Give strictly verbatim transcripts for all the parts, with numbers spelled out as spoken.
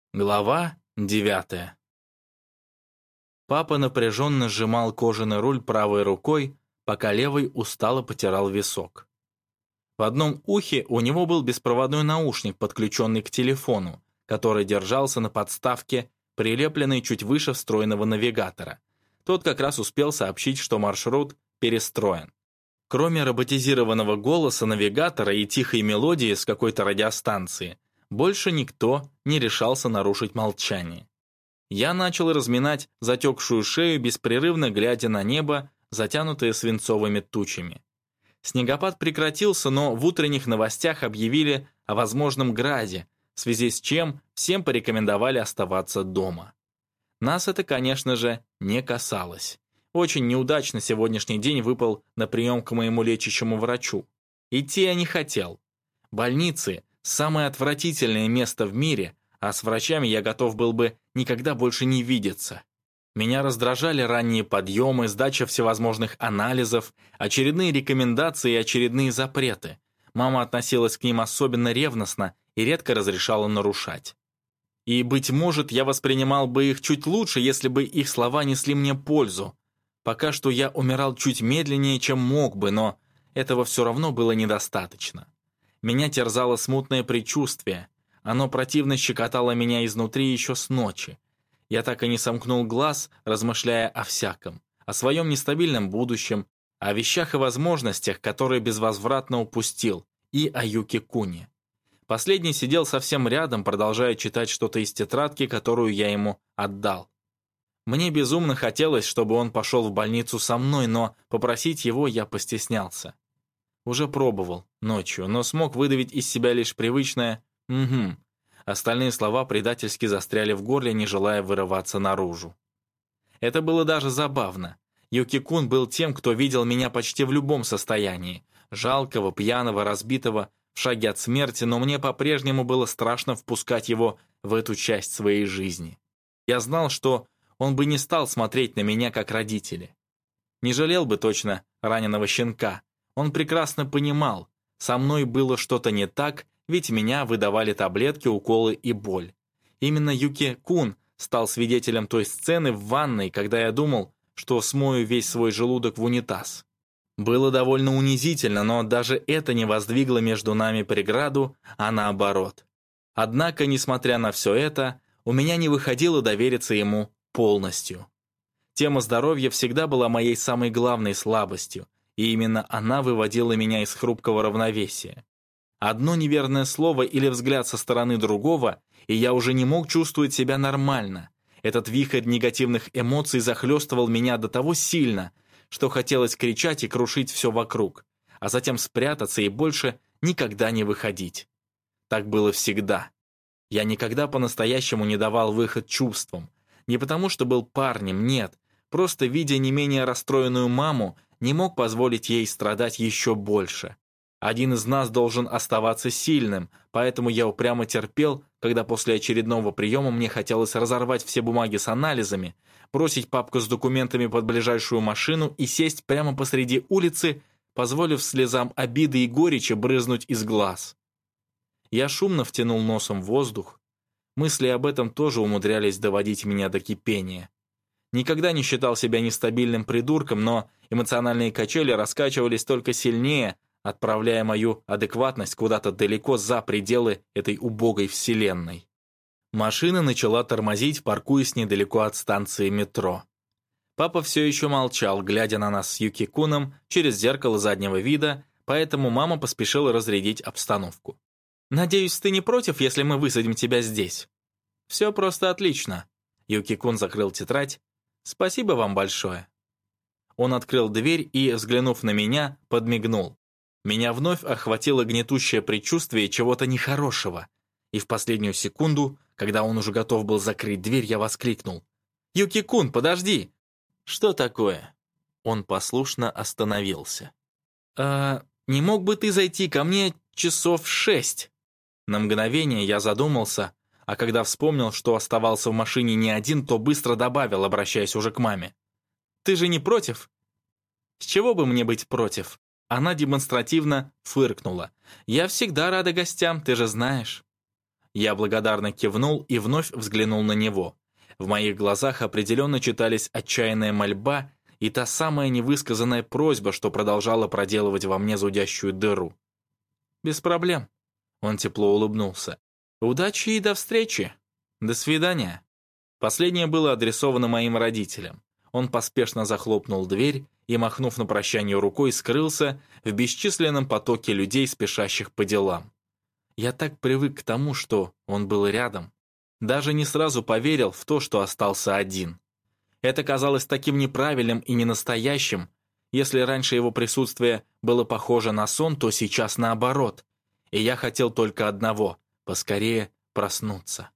Глава девятая. Папа напряженно сжимал кожаный руль правой рукой, пока левой устало потирал висок. В одном ухе у него был беспроводной наушник, подключенный к телефону, который держался на подставке, прилепленной чуть выше встроенного навигатора. Тот как раз успел сообщить, что маршрут перестроен. Кроме роботизированного голоса навигатора и тихой мелодии с какой-то радиостанции, больше никто не решался нарушить молчание. Я начал разминать затекшую шею, беспрерывно глядя на небо, затянутое свинцовыми тучами. Снегопад прекратился, но в утренних новостях объявили о возможном граде, в связи с чем всем порекомендовали оставаться дома. Нас это, конечно же, не касалось. Очень неудачно сегодняшний день выпал на прием к моему лечащему врачу. Идти я не хотел. Больницы – самое отвратительное место в мире, а с врачами я готов был бы никогда больше не видеться. Меня раздражали ранние подъемы, сдача всевозможных анализов, очередные рекомендации и очередные запреты. Мама относилась к ним особенно ревностно и редко разрешала нарушать. И, быть может, я воспринимал бы их чуть лучше, если бы их слова несли мне пользу. Пока что я умирал чуть медленнее, чем мог бы, но этого все равно было недостаточно. Меня терзало смутное предчувствие. Оно противно щекотало меня изнутри еще с ночи. Я так и не сомкнул глаз, размышляя о всяком, о своем нестабильном будущем, о вещах и возможностях, которые безвозвратно упустил, и о Юки-куне. Последний сидел совсем рядом, продолжая читать что-то из тетрадки, которую я ему отдал. Мне безумно хотелось, чтобы он пошел в больницу со мной, но попросить его я постеснялся. Уже пробовал ночью, но смог выдавить из себя лишь привычное «угу». Остальные слова предательски застряли в горле, не желая вырываться наружу. Это было даже забавно. Юки-кун был тем, кто видел меня почти в любом состоянии. Жалкого, пьяного, разбитого, в шаге от смерти, но мне по-прежнему было страшно впускать его в эту часть своей жизни. Я знал, что он бы не стал смотреть на меня как родители. Не жалел бы точно раненого щенка. Он прекрасно понимал, со мной было что-то не так, ведь меня выдавали таблетки, уколы и боль. Именно Юки-кун стал свидетелем той сцены в ванной, когда я думал, что смою весь свой желудок в унитаз. Было довольно унизительно, но даже это не воздвигло между нами преграду, а наоборот. Однако, несмотря на все это, у меня не выходило довериться ему полностью. Тема здоровья всегда была моей самой главной слабостью, и именно она выводила меня из хрупкого равновесия. Одно неверное слово или взгляд со стороны другого, и я уже не мог чувствовать себя нормально. Этот вихрь негативных эмоций захлестывал меня до того сильно, что хотелось кричать и крушить все вокруг, а затем спрятаться и больше никогда не выходить. Так было всегда. Я никогда по-настоящему не давал выход чувствам. Не потому, что был парнем, нет. Просто, видя не менее расстроенную маму, не мог позволить ей страдать еще больше. Один из нас должен оставаться сильным, поэтому я упрямо терпел, когда после очередного приема мне хотелось разорвать все бумаги с анализами, бросить папку с документами под ближайшую машину и сесть прямо посреди улицы, позволив слезам обиды и горечи брызнуть из глаз. Я шумно втянул носом воздух. Мысли об этом тоже умудрялись доводить меня до кипения. Никогда не считал себя нестабильным придурком, но эмоциональные качели раскачивались только сильнее, отправляя мою адекватность куда-то далеко за пределы этой убогой вселенной. Машина начала тормозить, паркуясь недалеко от станции метро. Папа все еще молчал, глядя на нас с Юки-куном через зеркало заднего вида, поэтому мама поспешила разрядить обстановку. «Надеюсь, ты не против, если мы высадим тебя здесь?» «Все просто отлично». Юки-кун закрыл тетрадь. «Спасибо вам большое». Он открыл дверь и, взглянув на меня, подмигнул. Меня вновь охватило гнетущее предчувствие чего-то нехорошего, и в последнюю секунду, когда он уже готов был закрыть дверь, я воскликнул. «Юки-кун, подожди!» «Что такое?» Он послушно остановился. «А не мог бы ты зайти ко мне часов в шесть?» На мгновение я задумался, а когда вспомнил, что оставался в машине не один, то быстро добавил, обращаясь уже к маме. «Ты же не против?» «С чего бы мне быть против?» Она демонстративно фыркнула. «Я всегда рада гостям, ты же знаешь». Я благодарно кивнул и вновь взглянул на него. В моих глазах определенно читались отчаянная мольба и та самая невысказанная просьба, что продолжала проделывать во мне зудящую дыру. «Без проблем», — он тепло улыбнулся. «Удачи и до встречи. До свидания». Последнее было адресовано моим родителям. Он поспешно захлопнул дверь и, махнув на прощание рукой, скрылся в бесчисленном потоке людей, спешащих по делам. Я так привык к тому, что он был рядом. Даже не сразу поверил в то, что остался один. Это казалось таким неправильным и ненастоящим. Если раньше его присутствие было похоже на сон, то сейчас наоборот. И я хотел только одного — поскорее проснуться.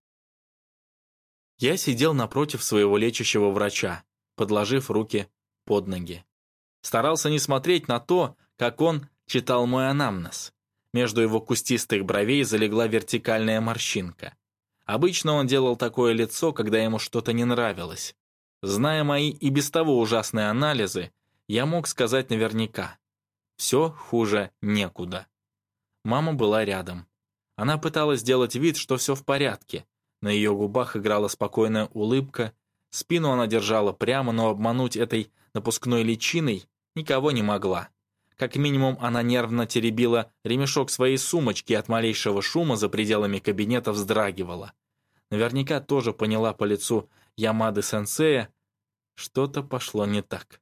Я сидел напротив своего лечащего врача, подложив руки под ноги. Старался не смотреть на то, как он читал мой анамнез. Между его кустистых бровей залегла вертикальная морщинка. Обычно он делал такое лицо, когда ему что-то не нравилось. Зная мои и без того ужасные анализы, я мог сказать наверняка. Все хуже некуда. Мама была рядом. Она пыталась сделать вид, что все в порядке. На ее губах играла спокойная улыбка, спину она держала прямо, но обмануть этой напускной личиной никого не могла. Как минимум, она нервно теребила ремешок своей сумочки и от малейшего шума за пределами кабинета вздрагивала. Наверняка тоже поняла по лицу Ямады-сенсея, что-то пошло не так.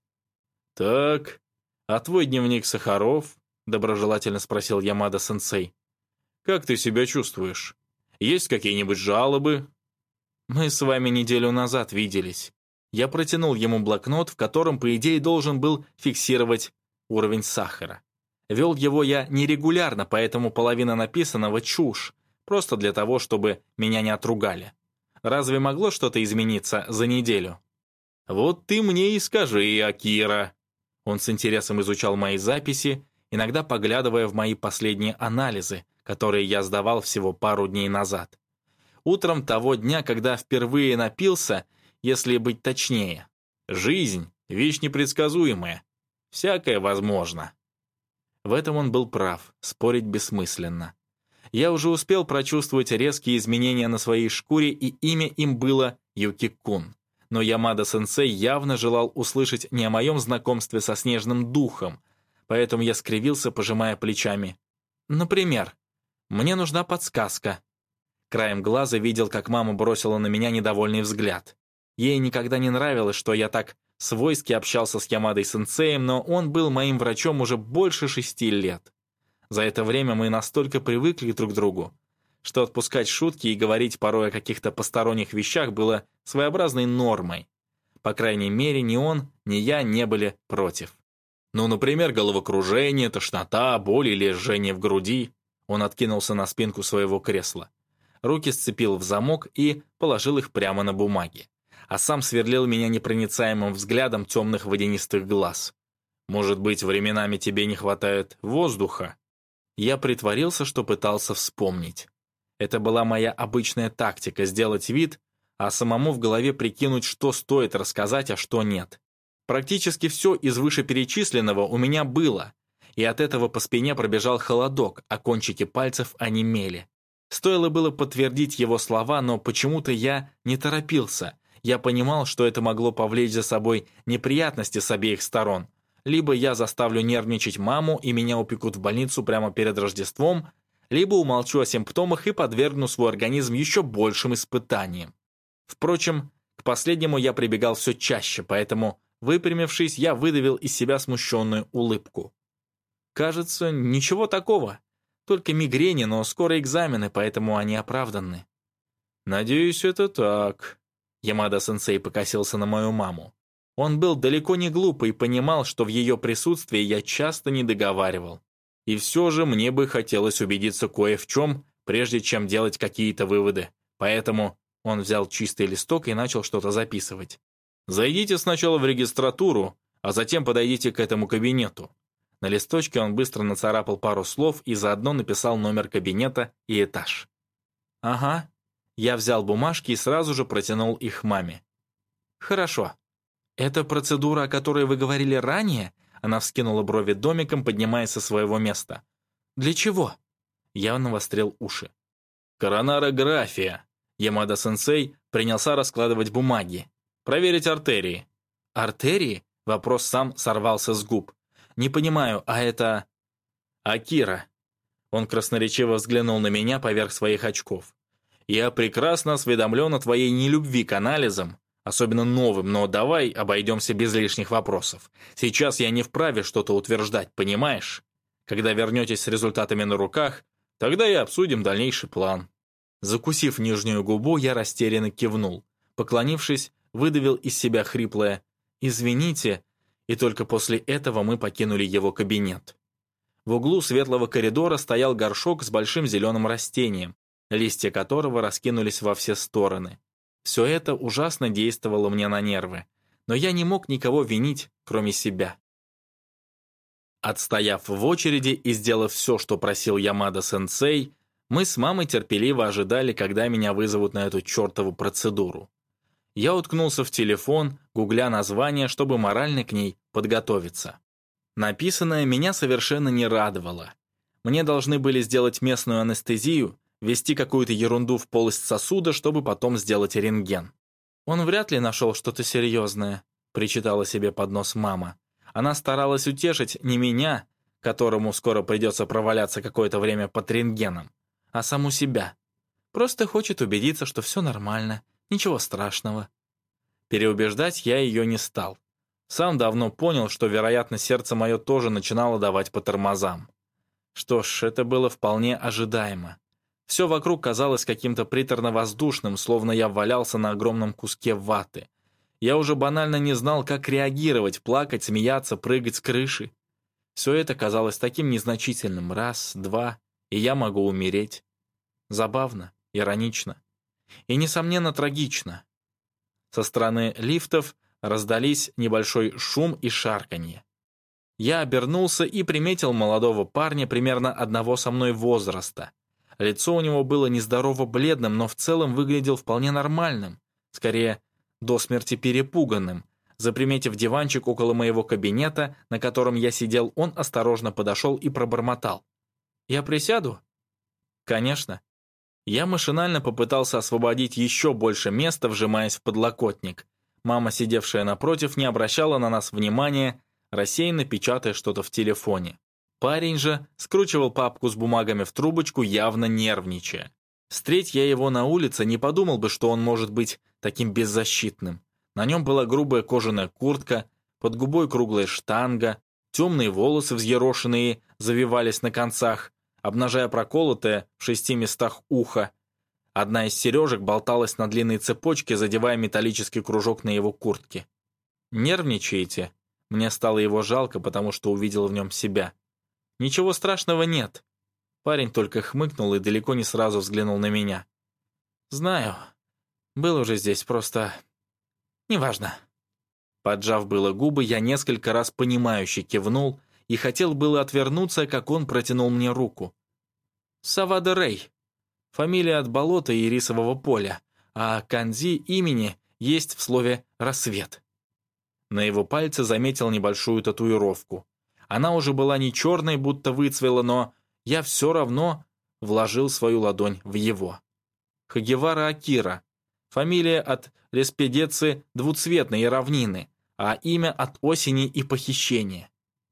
«Так, а твой дневник Сахаров?» — доброжелательно спросил Ямада-сенсей. «Как ты себя чувствуешь? Есть какие-нибудь жалобы?» «Мы с вами неделю назад виделись». Я протянул ему блокнот, в котором, по идее, должен был фиксировать уровень сахара. Вел его я нерегулярно, поэтому половина написанного — чушь, просто для того, чтобы меня не отругали. Разве могло что-то измениться за неделю? «Вот ты мне и скажи, Акира». Он с интересом изучал мои записи, иногда поглядывая в мои последние анализы, которые я сдавал всего пару дней назад. Утром того дня, когда впервые напился, если быть точнее. Жизнь — вещь непредсказуемая. Всякое возможно. В этом он был прав, спорить бессмысленно. Я уже успел прочувствовать резкие изменения на своей шкуре, и имя им было Юки-кун. Но Ямада-сенсей явно желал услышать не о моем знакомстве со снежным духом, поэтому я скривился, пожимая плечами. «Например, мне нужна подсказка». Краем глаза видел, как мама бросила на меня недовольный взгляд. Ей никогда не нравилось, что я так свойски общался с Ямадой-сенсеем, но он был моим врачом уже больше шести лет. За это время мы настолько привыкли друг к другу, что отпускать шутки и говорить порой о каких-то посторонних вещах было своеобразной нормой. По крайней мере, ни он, ни я не были против. Ну, например, головокружение, тошнота, боль или жжение в груди. Он откинулся на спинку своего кресла. Руки сцепил в замок и положил их прямо на бумаги. А сам сверлил меня непроницаемым взглядом темных водянистых глаз. «Может быть, временами тебе не хватает воздуха?» Я притворился, что пытался вспомнить. Это была моя обычная тактика — сделать вид, а самому в голове прикинуть, что стоит рассказать, а что нет. Практически все из вышеперечисленного у меня было, и от этого по спине пробежал холодок, а кончики пальцев онемели. Стоило было подтвердить его слова, но почему-то я не торопился. Я понимал, что это могло повлечь за собой неприятности с обеих сторон. Либо я заставлю нервничать маму, и меня упекут в больницу прямо перед Рождеством, либо умолчу о симптомах и подвергну свой организм еще большим испытаниям. Впрочем, к последнему я прибегал все чаще, поэтому, выпрямившись, я выдавил из себя смущенную улыбку. Кажется, ничего такого. Только мигрени, но скоро экзамены, поэтому они оправданы. «Надеюсь, это так». Ямада-сенсей покосился на мою маму. Он был далеко не глупый и понимал, что в ее присутствии я часто не договаривал. И все же мне бы хотелось убедиться кое в чем, прежде чем делать какие-то выводы. Поэтому он взял чистый листок и начал что-то записывать. «Зайдите сначала в регистратуру, а затем подойдите к этому кабинету». На листочке он быстро нацарапал пару слов и заодно написал номер кабинета и этаж. «Ага». Я взял бумажки и сразу же протянул их маме. «Хорошо. Это процедура, о которой вы говорили ранее?» Она вскинула брови домиком, поднимаясь со своего места. «Для чего?» Я навострил уши. Коронарография. Ямада-сенсей принялся раскладывать бумаги. Проверить артерии. Артерии? Вопрос сам сорвался с губ. Не понимаю, а это... Акира. Он красноречиво взглянул на меня поверх своих очков. Я прекрасно осведомлен о твоей нелюбви к анализам, особенно новым, но давай обойдемся без лишних вопросов. Сейчас я не вправе что-то утверждать, понимаешь? Когда вернетесь с результатами на руках, тогда и обсудим дальнейший план». Закусив нижнюю губу, я растерянно кивнул. Поклонившись, выдавил из себя хриплое «Извините», и только после этого мы покинули его кабинет. В углу светлого коридора стоял горшок с большим зеленым растением, листья которого раскинулись во все стороны. Все это ужасно действовало мне на нервы, но я не мог никого винить, кроме себя. Отстояв в очереди и сделав все, что просил Ямада-сенсей, мы с мамой терпеливо ожидали, когда меня вызовут на эту чертову процедуру. Я уткнулся в телефон, гугля название, чтобы морально к ней подготовиться. Написанное меня совершенно не радовало. Мне должны были сделать местную анестезию, ввести какую-то ерунду в полость сосуда, чтобы потом сделать рентген. «Он вряд ли нашел что-то серьезное», — причитала себе под нос мама. Она старалась утешить не меня, которому скоро придется проваляться какое-то время под рентгеном, а саму себя. Просто хочет убедиться, что все нормально, ничего страшного. Переубеждать я ее не стал. Сам давно понял, что, вероятно, сердце мое тоже начинало давать по тормозам. Что ж, это было вполне ожидаемо. Все вокруг казалось каким-то приторно-воздушным, словно я валялся на огромном куске ваты. Я уже банально не знал, как реагировать, плакать, смеяться, прыгать с крыши. Все это казалось таким незначительным. Раз, два, и я могу умереть. Забавно, иронично и, несомненно, трагично. Со стороны лифтов раздались небольшой шум и шарканье. Я обернулся и приметил молодого парня примерно одного со мной возраста. Лицо у него было нездорово бледным, но в целом выглядел вполне нормальным, скорее, до смерти перепуганным. Заприметив диванчик около моего кабинета, на котором я сидел, он осторожно подошел и пробормотал. «Я присяду?» «Конечно». Я машинально попытался освободить еще больше места, вжимаясь в подлокотник. Мама, сидевшая напротив, не обращала на нас внимания, рассеянно печатая что-то в телефоне. Парень же скручивал папку с бумагами в трубочку, явно нервничая. Встреть я его на улице, не подумал бы, что он может быть таким беззащитным. На нем была грубая кожаная куртка, под губой круглая штанга, темные волосы взъерошенные завивались на концах, обнажая проколотое в шести местах ухо. Одна из сережек болталась на длинной цепочке, задевая металлический кружок на его куртке. «Нервничаете?» Мне стало его жалко, потому что увидел в нем себя. «Ничего страшного нет». Парень только хмыкнул и далеко не сразу взглянул на меня. «Знаю. Был уже здесь, просто... неважно». Поджав было губы, я несколько раз понимающе кивнул и хотел было отвернуться, как он протянул мне руку. «Савада Рэй. Фамилия от болота и рисового поля, а канзи имени есть в слове «рассвет». На его пальце заметил небольшую татуировку. Она уже была не черной, будто выцвела, но я все равно вложил свою ладонь в его. Хагевара Акира. Фамилия от леспедецы двуцветной и равнины, а имя от осени и похищения.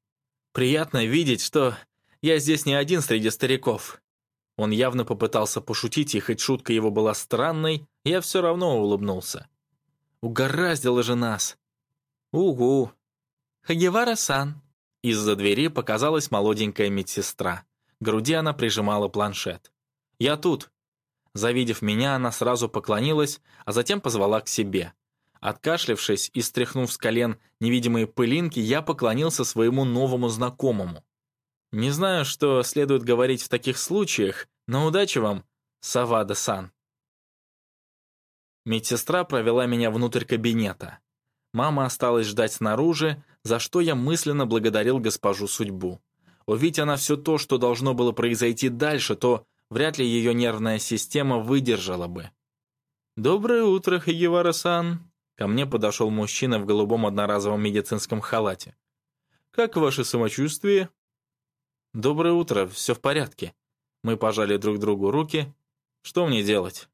Приятно видеть, что я здесь не один среди стариков. Он явно попытался пошутить, и хоть шутка его была странной, я все равно улыбнулся. Угораздило же нас. Угу. Хагевара-сан. Из-за двери показалась молоденькая медсестра. К груди она прижимала планшет. «Я тут». Завидев меня, она сразу поклонилась, а затем позвала к себе. Откашлявшись и стряхнув с колен невидимые пылинки, я поклонился своему новому знакомому. «Не знаю, что следует говорить в таких случаях, но удачи вам, Савада-сан». Медсестра провела меня внутрь кабинета. Мама осталась ждать снаружи, за что я мысленно благодарил госпожу судьбу. Увидеть она все то, что должно было произойти дальше, то вряд ли ее нервная система выдержала бы. «Доброе утро, Хагевара-сан!» Ко мне подошел мужчина в голубом одноразовом медицинском халате. «Как ваше самочувствие?» «Доброе утро, все в порядке». Мы пожали друг другу руки. Что мне делать?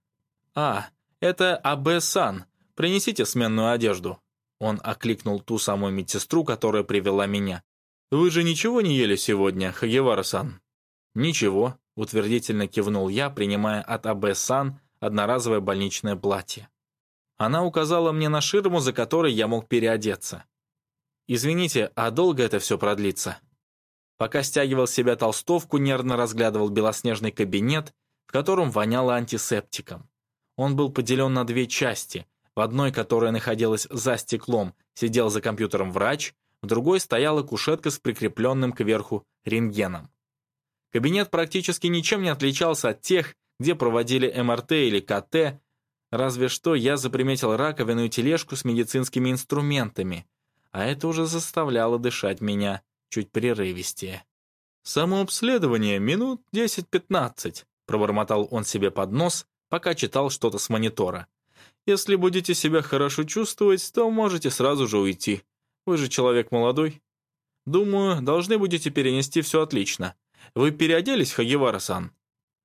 А, это Абэ-сан. Принесите сменную одежду. Он окликнул ту самую медсестру, которая привела меня. Вы же ничего не ели сегодня, Хагевара-сан? Ничего, утвердительно кивнул я, принимая от Абэ-сан одноразовое больничное платье. Она указала мне на ширму, за которой я мог переодеться. «Извините, а долго это все продлится?» Пока стягивал с себя толстовку, нервно разглядывал белоснежный кабинет, в котором воняло антисептиком. Он был поделен на две части. В одной, которая находилась за стеклом, сидел за компьютером врач, в другой стояла кушетка с прикрепленным кверху рентгеном. Кабинет практически ничем не отличался от тех, где проводили эм эр тэ или ка тэ, разве что я заприметил раковину и тележку с медицинскими инструментами, а это уже заставляло дышать меня чуть прерывистее. «Самообследование минут десять-пятнадцать», пробормотал он себе под нос, пока читал что-то с монитора. «Если будете себя хорошо чувствовать, то можете сразу же уйти. Вы же человек молодой. Думаю, должны будете перенести все отлично. Вы переоделись, Хагевара-сан?»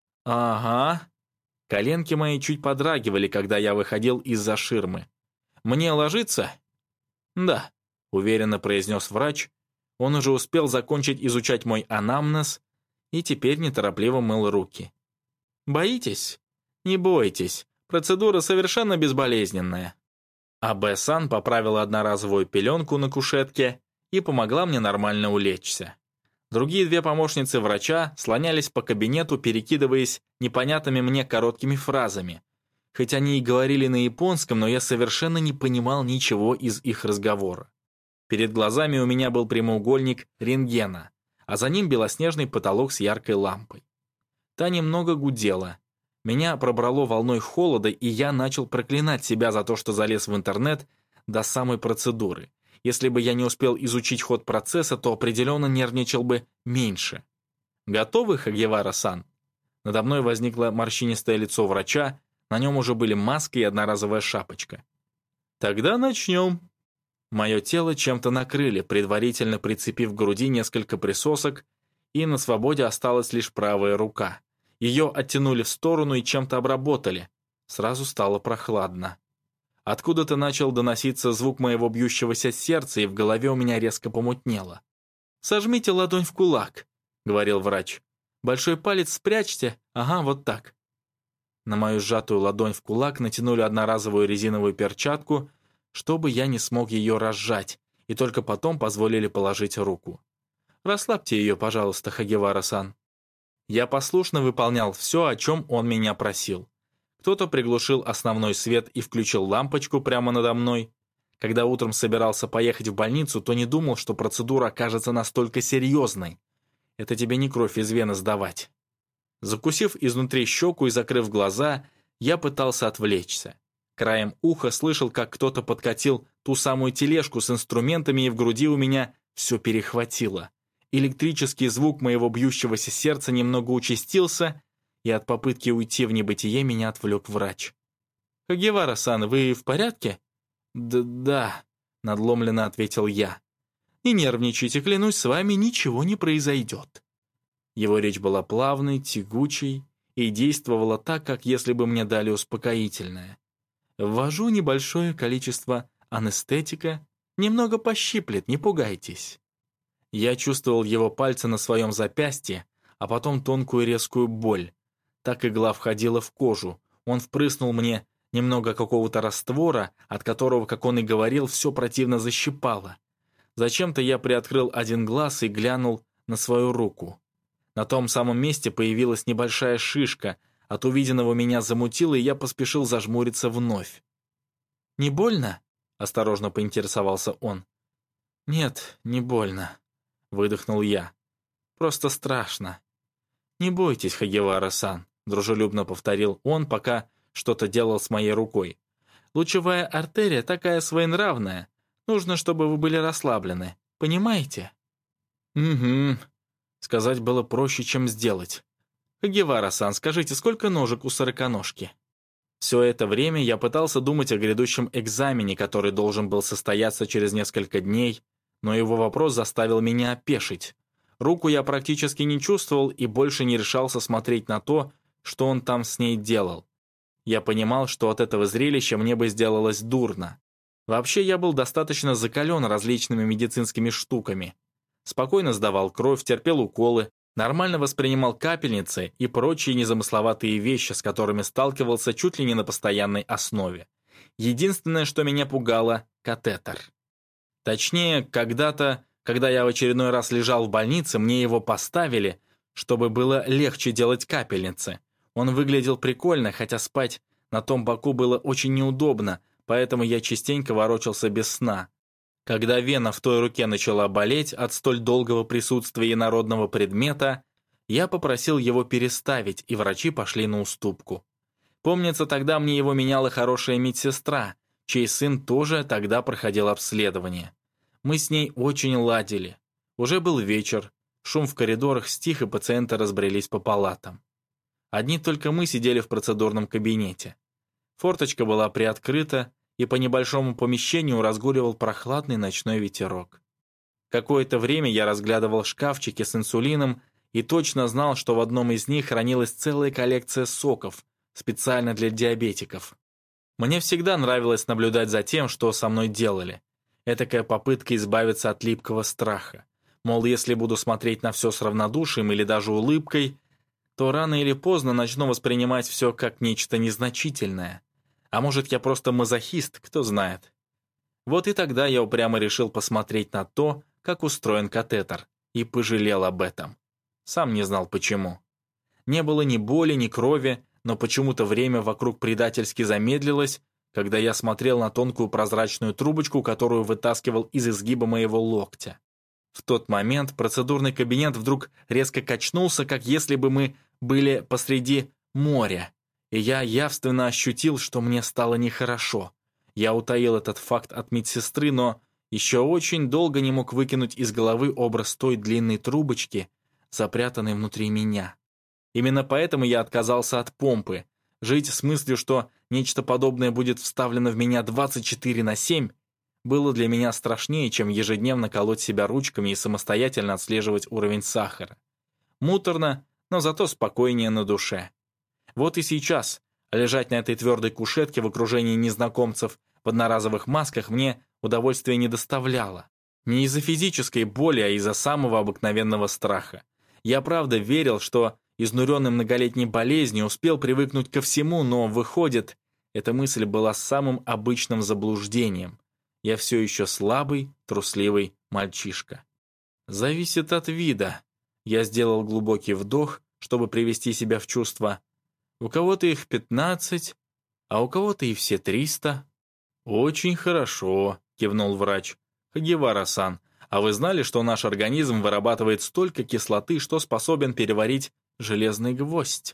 «Ага». Коленки мои чуть подрагивали, когда я выходил из-за ширмы. «Мне ложиться?» «Да», — уверенно произнес врач. Он уже успел закончить изучать мой анамнез и теперь неторопливо мыл руки. «Боитесь? Не бойтесь. Процедура совершенно безболезненная». Абэ-сан поправила одноразовую пеленку на кушетке и помогла мне нормально улечься. Другие две помощницы врача слонялись по кабинету, перекидываясь непонятными мне короткими фразами. Хоть они и говорили на японском, но я совершенно не понимал ничего из их разговора. Перед глазами у меня был прямоугольник рентгена, а за ним белоснежный потолок с яркой лампой. Та немного гудела. Меня пробрало волной холода, и я начал проклинать себя за то, что залез в интернет до самой процедуры. Если бы я не успел изучить ход процесса, то определенно нервничал бы меньше. «Готовы, Хагевара-сан?» Надо мной возникло морщинистое лицо врача, на нем уже были маска и одноразовая шапочка. «Тогда начнем». Мое тело чем-то накрыли, предварительно прицепив к груди несколько присосок, и на свободе осталась лишь правая рука. Ее оттянули в сторону и чем-то обработали. Сразу стало прохладно. Откуда-то начал доноситься звук моего бьющегося сердца, и в голове у меня резко помутнело. «Сожмите ладонь в кулак», — говорил врач. «Большой палец спрячьте, ага, вот так». На мою сжатую ладонь в кулак натянули одноразовую резиновую перчатку, чтобы я не смог ее разжать, и только потом позволили положить руку. «Расслабьте ее, пожалуйста, Хагевара-сан». Я послушно выполнял все, о чем он меня просил. Кто-то приглушил основной свет и включил лампочку прямо надо мной. Когда утром собирался поехать в больницу, то не думал, что процедура окажется настолько серьезной. Это тебе не кровь из вены сдавать. Закусив изнутри щеку и закрыв глаза, я пытался отвлечься. Краем уха слышал, как кто-то подкатил ту самую тележку с инструментами, и в груди у меня все перехватило. Электрический звук моего бьющегося сердца немного участился, и от попытки уйти в небытие меня отвлек врач. «Хагевара-сан, вы в порядке?» «Да-да», — надломленно ответил я. «Не нервничайте, клянусь, с вами ничего не произойдет». Его речь была плавной, тягучей и действовала так, как если бы мне дали успокоительное. Ввожу небольшое количество анестетика, немного пощиплет, не пугайтесь. Я чувствовал его пальцы на своем запястье, а потом тонкую резкую боль. Так игла входила в кожу. Он впрыснул мне немного какого-то раствора, от которого, как он и говорил, все противно защипало. Зачем-то я приоткрыл один глаз и глянул на свою руку. На том самом месте появилась небольшая шишка. От увиденного меня замутило, и я поспешил зажмуриться вновь. «Не больно?» — осторожно поинтересовался он. «Нет, не больно», — выдохнул я. «Просто страшно». «Не бойтесь, Хагевара-сан», — дружелюбно повторил он, пока что-то делал с моей рукой. «Лучевая артерия такая своенравная. Нужно, чтобы вы были расслаблены. Понимаете?» «Угу». Сказать было проще, чем сделать. «Хагевара-сан, скажите, сколько ножек у сороконожки?» Все это время я пытался думать о грядущем экзамене, который должен был состояться через несколько дней, но его вопрос заставил меня опешить. Руку я практически не чувствовал и больше не решался смотреть на то, что он там с ней делал. Я понимал, что от этого зрелища мне бы сделалось дурно. Вообще, я был достаточно закален различными медицинскими штуками. Спокойно сдавал кровь, терпел уколы, нормально воспринимал капельницы и прочие незамысловатые вещи, с которыми сталкивался чуть ли не на постоянной основе. Единственное, что меня пугало – катетер. Точнее, когда-то, когда я в очередной раз лежал в больнице, мне его поставили, чтобы было легче делать капельницы. Он выглядел прикольно, хотя спать на том боку было очень неудобно, поэтому я частенько ворочался без сна. Когда вена в той руке начала болеть от столь долгого присутствия инородного предмета, я попросил его переставить, и врачи пошли на уступку. Помнится, тогда мне его меняла хорошая медсестра, чей сын тоже тогда проходил обследование. Мы с ней очень ладили. Уже был вечер, шум в коридорах стих, и пациенты разбрелись по палатам. Одни только мы сидели в процедурном кабинете. Форточка была приоткрыта, и по небольшому помещению разгуливал прохладный ночной ветерок. Какое-то время я разглядывал шкафчики с инсулином и точно знал, что в одном из них хранилась целая коллекция соков, специально для диабетиков. Мне всегда нравилось наблюдать за тем, что со мной делали. Этакая попытка избавиться от липкого страха. Мол, если буду смотреть на все с равнодушием или даже улыбкой, то рано или поздно начну воспринимать все как нечто незначительное. А может, я просто мазохист, кто знает. Вот и тогда я упрямо решил посмотреть на то, как устроен катетер, и пожалел об этом. Сам не знал почему. Не было ни боли, ни крови, но почему-то время вокруг предательски замедлилось, когда я смотрел на тонкую прозрачную трубочку, которую вытаскивал из изгиба моего локтя. В тот момент процедурный кабинет вдруг резко качнулся, как если бы мы были посреди моря, и я явственно ощутил, что мне стало нехорошо. Я утаил этот факт от медсестры, но еще очень долго не мог выкинуть из головы образ той длинной трубочки, запрятанной внутри меня. Именно поэтому я отказался от помпы. Жить с мыслью, что нечто подобное будет вставлено в меня двадцать четыре на семь, было для меня страшнее, чем ежедневно колоть себя ручками и самостоятельно отслеживать уровень сахара. Муторно, но зато спокойнее на душе. Вот и сейчас лежать на этой твердой кушетке в окружении незнакомцев в одноразовых масках мне удовольствия не доставляло. Не из-за физической боли, а из-за самого обыкновенного страха. Я правда верил, что изнуренный многолетней болезнью успел привыкнуть ко всему, но, выходит, эта мысль была самым обычным заблуждением. Я все еще слабый, трусливый мальчишка. Зависит от вида. Я сделал глубокий вдох, чтобы привести себя в чувство. У кого-то их пятнадцать, а у кого-то и все триста. «Очень хорошо», — кивнул врач. «Хагевара-сан, а вы знали, что наш организм вырабатывает столько кислоты, что способен переварить железный гвоздь?»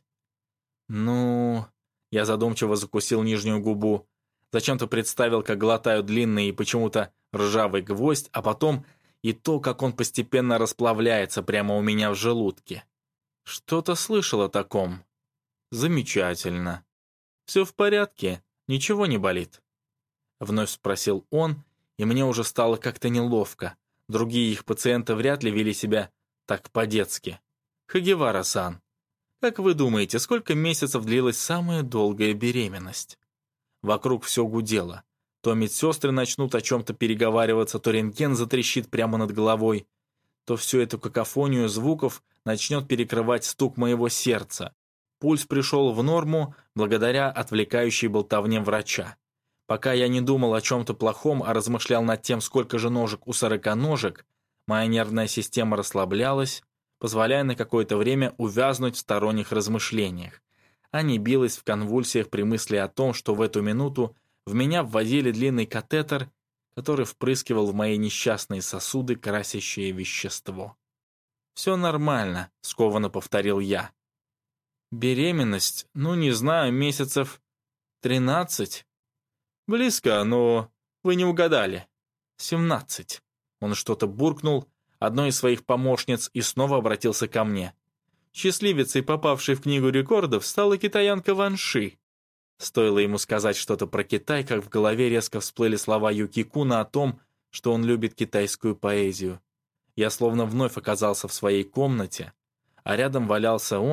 «Ну...» — я задумчиво закусил нижнюю губу. Зачем-то представил, как глотаю длинный и почему-то ржавый гвоздь, а потом и то, как он постепенно расплавляется прямо у меня в желудке. Что-то слышал о таком. Замечательно. Все в порядке, ничего не болит. Вновь спросил он, и мне уже стало как-то неловко. Другие их пациенты вряд ли вели себя так по-детски. Хагевара-сан, как вы думаете, сколько месяцев длилась самая долгая беременность? Вокруг все гудело. То медсестры начнут о чем-то переговариваться, то рентген затрещит прямо над головой, то всю эту какофонию звуков начнет перекрывать стук моего сердца. Пульс пришел в норму благодаря отвлекающей болтовне врача. Пока я не думал о чем-то плохом, а размышлял над тем, сколько же ножек у сороконожек, моя нервная система расслаблялась, позволяя на какое-то время увязнуть в сторонних размышлениях, а не билась в конвульсиях при мысли о том, что в эту минуту в меня вводили длинный катетер, который впрыскивал в мои несчастные сосуды красящее вещество. «Все нормально», — скованно повторил я. «Беременность? Ну, не знаю, месяцев тринадцать?» «Близко, но вы не угадали. Семнадцать». Он что-то буркнул, одной из своих помощниц, и снова обратился ко мне. Счастливицей, попавшей в книгу рекордов, стала китаянка Ван Ши. Стоило ему сказать что-то про Китай, как в голове резко всплыли слова Юки Куна о том, что он любит китайскую поэзию. Я словно вновь оказался в своей комнате, а рядом валялся он,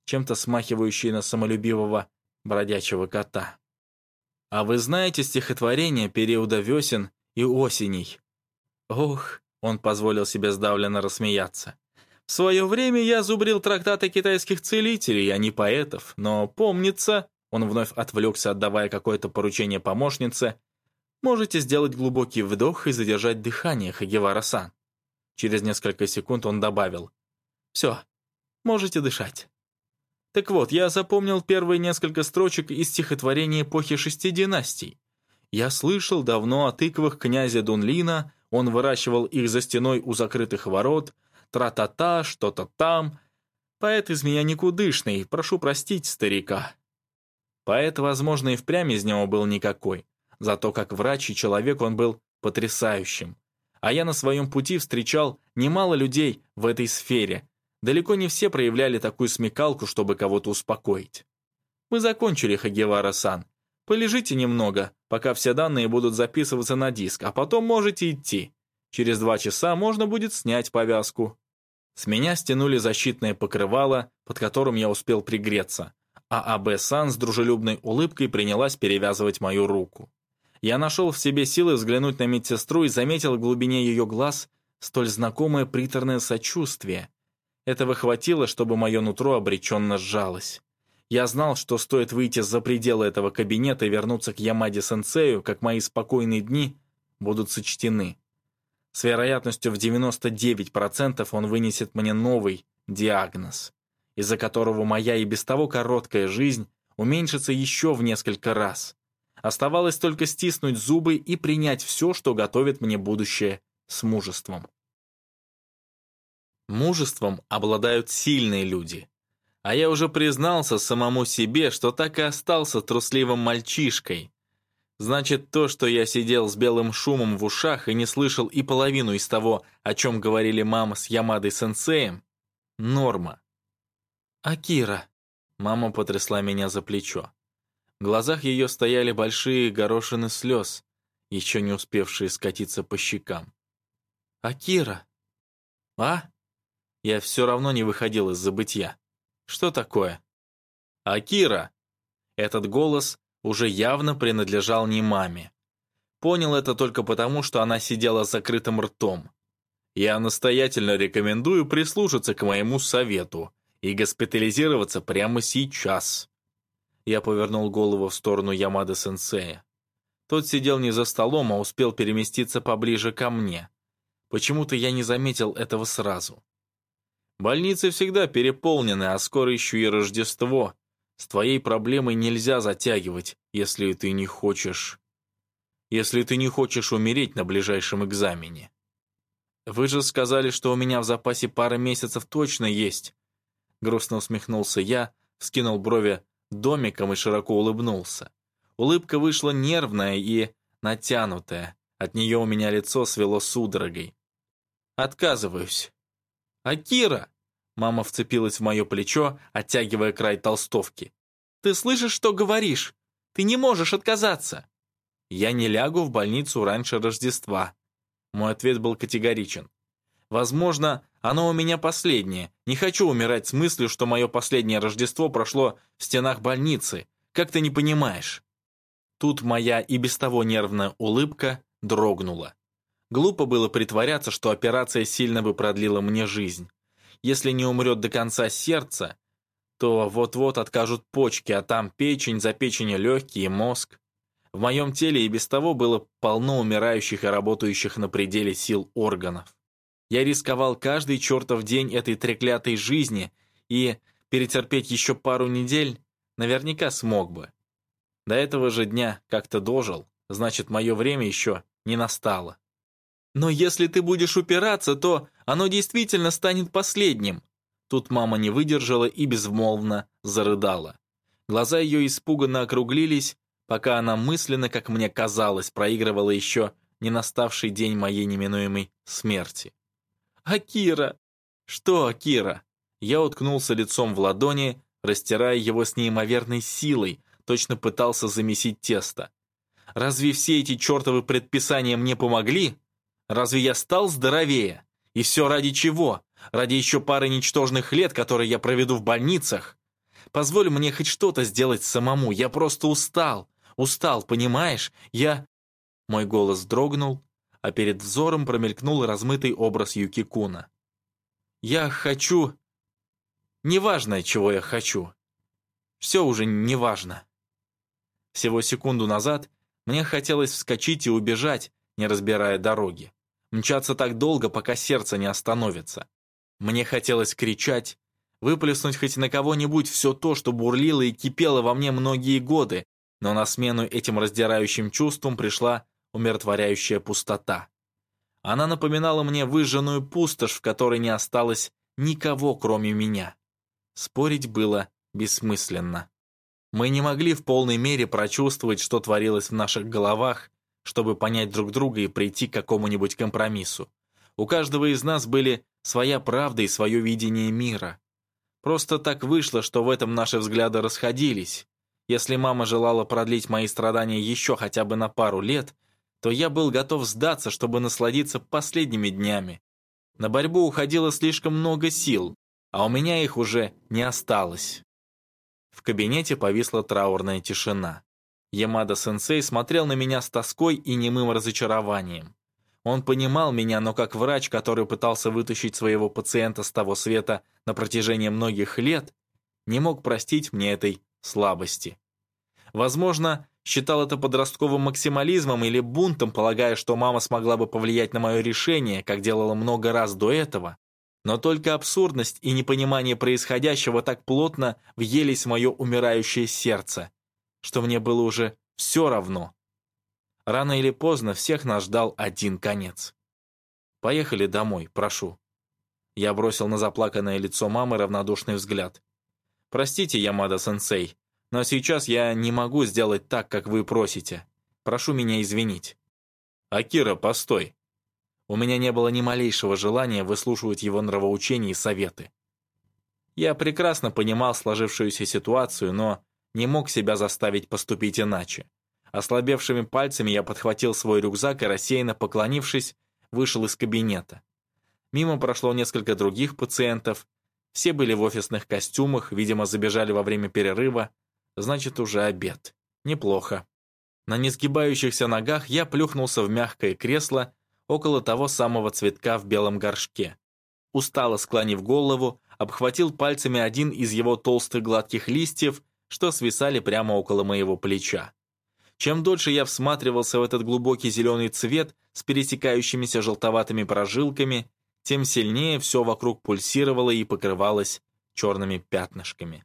чем-то смахивающий на самолюбивого бродячего кота. А вы знаете стихотворение периода весен и осеней? Ох, он позволил себе сдавленно рассмеяться. В свое время я зубрил трактаты китайских целителей, а не поэтов, но помнится, он вновь отвлекся, отдавая какое-то поручение помощнице, можете сделать глубокий вдох и задержать дыхание, Хагевара-сан. Через несколько секунд он добавил: «Все, можете дышать». Так вот, я запомнил первые несколько строчек из стихотворения эпохи шести династий. Я слышал давно о тыквах князя Дунлина, он выращивал их за стеной у закрытых ворот, тра-та-та, что-то там. Поэт из меня никудышный, прошу простить старика. Поэт, возможно, и впрямь из него был никакой, зато как врач и человек он был потрясающим. А я на своем пути встречал немало людей в этой сфере. Далеко не все проявляли такую смекалку, чтобы кого-то успокоить. Мы закончили, Хагевара-сан. Полежите немного, пока все данные будут записываться на диск, а потом можете идти. Через два часа можно будет снять повязку. С меня стянули защитное покрывало, под которым я успел пригреться, а АБ-сан с дружелюбной улыбкой принялась перевязывать мою руку. Я нашел в себе силы взглянуть на медсестру и заметил в глубине ее глаз столь знакомое приторное сочувствие. Этого хватило, чтобы мое нутро обреченно сжалось. Я знал, что стоит выйти за пределы этого кабинета и вернуться к Ямаде-сенсею, как мои спокойные дни будут сочтены. С вероятностью в девяносто девять процентов он вынесет мне новый диагноз, из-за которого моя и без того короткая жизнь уменьшится еще в несколько раз. Оставалось только стиснуть зубы и принять все, что готовит мне будущее с мужеством. Мужеством обладают сильные люди. А я уже признался самому себе, что так и остался трусливым мальчишкой. Значит, то, что я сидел с белым шумом в ушах и не слышал и половину из того, о чем говорили мама с Ямадой-сенсеем, норма. «Акира!» — мама потрясла меня за плечо. В глазах ее стояли большие горошины слез, еще не успевшие скатиться по щекам. «Акира!» «А?» Я все равно не выходил из забытья. «Что такое?» «Акира!» Этот голос уже явно принадлежал не маме. Понял это только потому, что она сидела с закрытым ртом. «Я настоятельно рекомендую прислушаться к моему совету и госпитализироваться прямо сейчас». Я повернул голову в сторону Ямады-сенсея. Тот сидел не за столом, а успел переместиться поближе ко мне. Почему-то я не заметил этого сразу. Больницы всегда переполнены, а скоро еще и Рождество. С твоей проблемой нельзя затягивать, если ты не хочешь... Если ты не хочешь умереть на ближайшем экзамене. Вы же сказали, что у меня в запасе пара месяцев точно есть. Грустно усмехнулся я, вскинул брови домиком и широко улыбнулся. Улыбка вышла нервная и натянутая. От нее у меня лицо свело судорогой. Отказываюсь. «Акира!» Мама вцепилась в мое плечо, оттягивая край толстовки. «Ты слышишь, что говоришь? Ты не можешь отказаться!» «Я не лягу в больницу раньше Рождества». Мой ответ был категоричен. «Возможно, оно у меня последнее. Не хочу умирать с мыслью, что мое последнее Рождество прошло в стенах больницы. Как ты не понимаешь?» Тут моя и без того нервная улыбка дрогнула. Глупо было притворяться, что операция сильно бы продлила мне жизнь. Если не умрет до конца сердце, то вот-вот откажут почки, а там печень, за печенью легкие и мозг. В моем теле и без того было полно умирающих и работающих на пределе сил органов. Я рисковал каждый чертов день этой треклятой жизни и перетерпеть еще пару недель наверняка смог бы. До этого же дня как-то дожил, значит, мое время еще не настало. «Но если ты будешь упираться, то оно действительно станет последним». Тут мама не выдержала и безмолвно зарыдала. Глаза ее испуганно округлились, пока она мысленно, как мне казалось, проигрывала еще не наставший день моей неминуемой смерти. «Акира!» «Что, Акира?» Я уткнулся лицом в ладони, растирая его с неимоверной силой, точно пытался замесить тесто. «Разве все эти чертовы предписания мне помогли? Разве я стал здоровее? И все ради чего? Ради еще пары ничтожных лет, которые я проведу в больницах? Позволь мне хоть что-то сделать самому. Я просто устал. Устал, понимаешь? Я...» Мой голос дрогнул, а перед взором промелькнул размытый образ Юки-куна. «Я хочу... Неважно, чего я хочу. Все уже неважно». Всего секунду назад мне хотелось вскочить и убежать, не разбирая дороги. Мчаться так долго, пока сердце не остановится. Мне хотелось кричать, выплеснуть хоть на кого-нибудь все то, что бурлило и кипело во мне многие годы, но на смену этим раздирающим чувствам пришла умиротворяющая пустота. Она напоминала мне выжженную пустошь, в которой не осталось никого, кроме меня. Спорить было бессмысленно. Мы не могли в полной мере прочувствовать, что творилось в наших головах, чтобы понять друг друга и прийти к какому-нибудь компромиссу. У каждого из нас были своя правда и свое видение мира. Просто так вышло, что в этом наши взгляды расходились. Если мама желала продлить мои страдания еще хотя бы на пару лет, то я был готов сдаться, чтобы насладиться последними днями. На борьбу уходило слишком много сил, а у меня их уже не осталось. В кабинете повисла траурная тишина. Ямада-сенсей смотрел на меня с тоской и немым разочарованием. Он понимал меня, но как врач, который пытался вытащить своего пациента с того света на протяжении многих лет, не мог простить мне этой слабости. Возможно, считал это подростковым максимализмом или бунтом, полагая, что мама смогла бы повлиять на мое решение, как делала много раз до этого. Но только абсурдность и непонимание происходящего так плотно въелись в мое умирающее сердце, что мне было уже все равно. Рано или поздно всех нас ждал один конец. «Поехали домой, прошу». Я бросил на заплаканное лицо мамы равнодушный взгляд. «Простите, Ямада-сенсей, но сейчас я не могу сделать так, как вы просите. Прошу меня извинить». «Акира, постой». У меня не было ни малейшего желания выслушивать его нравоучения и советы. Я прекрасно понимал сложившуюся ситуацию, но не мог себя заставить поступить иначе. Ослабевшими пальцами я подхватил свой рюкзак и, рассеянно поклонившись, вышел из кабинета. Мимо прошло несколько других пациентов. Все были в офисных костюмах, видимо, забежали во время перерыва. Значит, уже обед. Неплохо. На несгибающихся ногах я плюхнулся в мягкое кресло около того самого цветка в белом горшке. Устало склонив голову, обхватил пальцами один из его толстых гладких листьев, что свисали прямо около моего плеча. Чем дольше я всматривался в этот глубокий зеленый цвет с пересекающимися желтоватыми прожилками, тем сильнее все вокруг пульсировало и покрывалось черными пятнышками.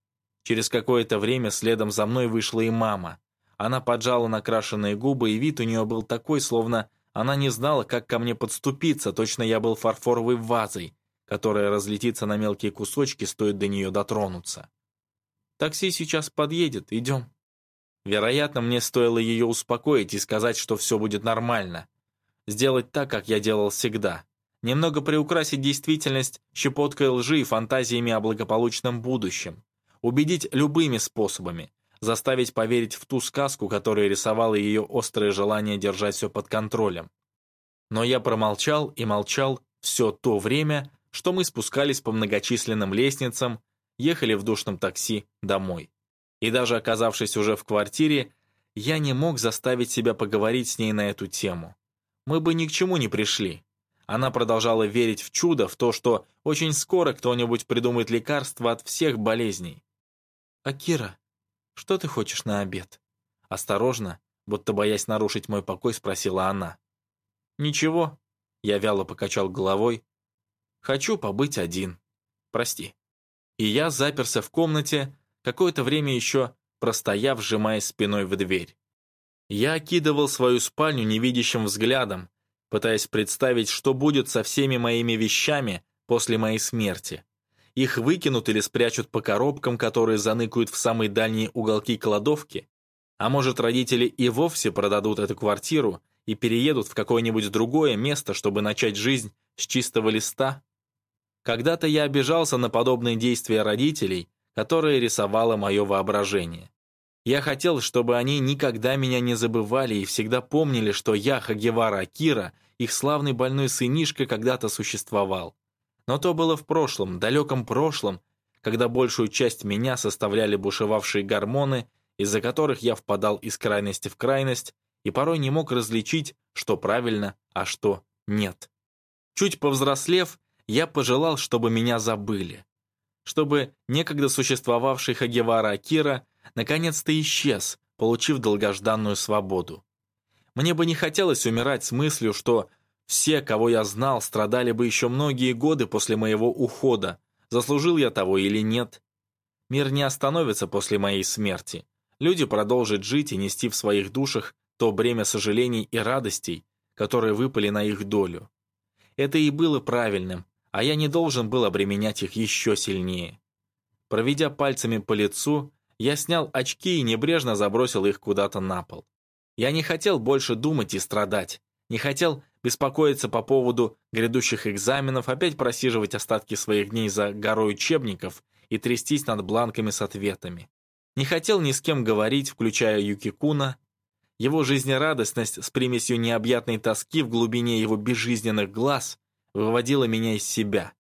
Через какое-то время следом за мной вышла и мама. Она поджала накрашенные губы, и вид у нее был такой, словно она не знала, как ко мне подступиться, точно я был фарфоровой вазой, которая разлетится на мелкие кусочки, стоит до нее дотронуться. «Такси сейчас подъедет, идем». Вероятно, мне стоило ее успокоить и сказать, что все будет нормально. Сделать так, как я делал всегда. Немного приукрасить действительность щепоткой лжи и фантазиями о благополучном будущем. Убедить любыми способами. Заставить поверить в ту сказку, которая рисовала ее острое желание держать все под контролем. Но я промолчал и молчал все то время, что мы спускались по многочисленным лестницам, ехали в душном такси домой. И даже оказавшись уже в квартире, я не мог заставить себя поговорить с ней на эту тему. Мы бы ни к чему не пришли. Она продолжала верить в чудо, в то, что очень скоро кто-нибудь придумает лекарство от всех болезней. «Акира, что ты хочешь на обед?» Осторожно, будто боясь нарушить мой покой, спросила она. «Ничего», — я вяло покачал головой. «Хочу побыть один. Прости». И я заперся в комнате, какое-то время еще простояв, сжимая спиной в дверь. Я окидывал свою спальню невидящим взглядом, пытаясь представить, что будет со всеми моими вещами после моей смерти. Их выкинут или спрячут по коробкам, которые заныкают в самые дальние уголки кладовки. А может, родители и вовсе продадут эту квартиру и переедут в какое-нибудь другое место, чтобы начать жизнь с чистого листа? Когда-то я обижался на подобные действия родителей, которые рисовало мое воображение. Я хотел, чтобы они никогда меня не забывали и всегда помнили, что я, Хагевара Акира, их славный больной сынишка, когда-то существовал. Но то было в прошлом, далеком прошлом, когда большую часть меня составляли бушевавшие гормоны, из-за которых я впадал из крайности в крайность и порой не мог различить, что правильно, а что нет. Чуть повзрослев, я пожелал, чтобы меня забыли. Чтобы некогда существовавший Хагевара Акира наконец-то исчез, получив долгожданную свободу. Мне бы не хотелось умирать с мыслью, что все, кого я знал, страдали бы еще многие годы после моего ухода, заслужил я того или нет. Мир не остановится после моей смерти. Люди продолжат жить и нести в своих душах то бремя сожалений и радостей, которые выпали на их долю. Это и было правильным, а я не должен был обременять их еще сильнее. Проведя пальцами по лицу, я снял очки и небрежно забросил их куда-то на пол. Я не хотел больше думать и страдать, не хотел беспокоиться по поводу грядущих экзаменов, опять просиживать остатки своих дней за горой учебников и трястись над бланками с ответами. Не хотел ни с кем говорить, включая Юкикуна. Его жизнерадостность с примесью необъятной тоски в глубине его безжизненных глаз выводила меня из себя.